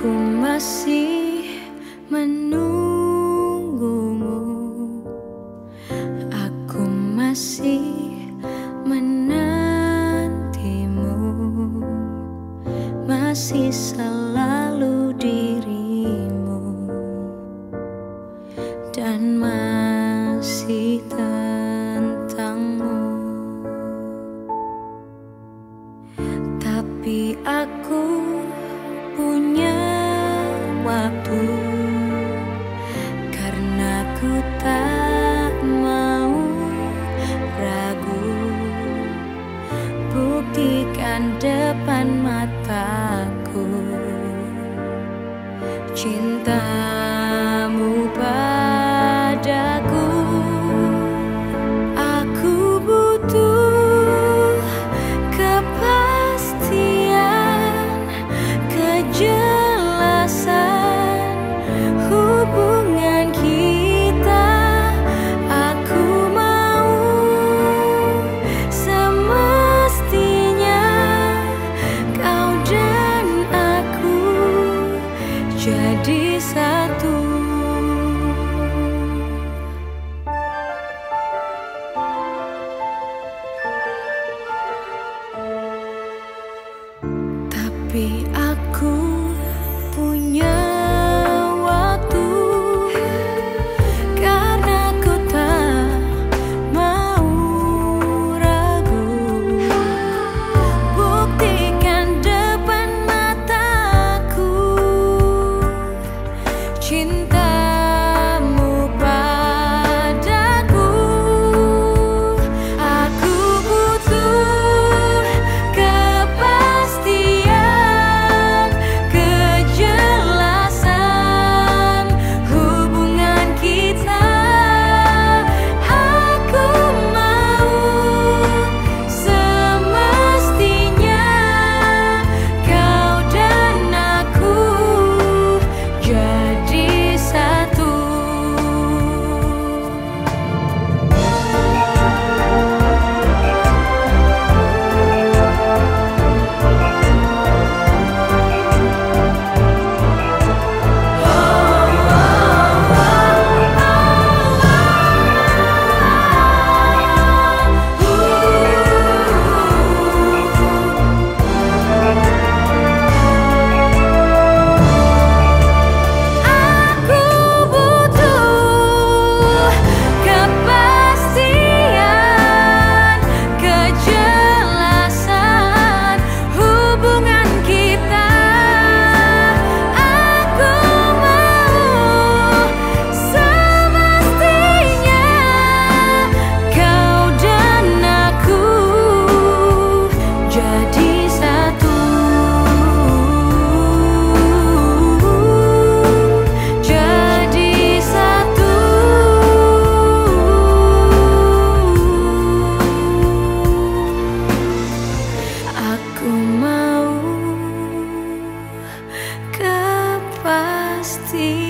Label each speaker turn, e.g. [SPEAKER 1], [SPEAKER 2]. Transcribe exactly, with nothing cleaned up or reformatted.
[SPEAKER 1] Aku masih menunggumu, aku masih menantimu, masih selalu dirimu, dan masih tentangmu. Tapi aku punya waktu, karena ku tak mau ragu. Buktikan depan mataku cintamu padaku. Aku butuh kepastian, kejelasan hubungan kita. Aku mau semestinya kau dan aku jadi satu. Tapi aku punya waktu, karena ku tak mau ragu. Buktikan depan mataku cintamu padaku. Aku butuh kepastian, kejelasan hubungan kita. Aku mau semestinya kau dan aku jadi satu. Aku butuh kepastian, kejelasan hubungan kita. Aku mau semestinya kau dan aku jadi satu. Jadi satu. Aku mau kepastian.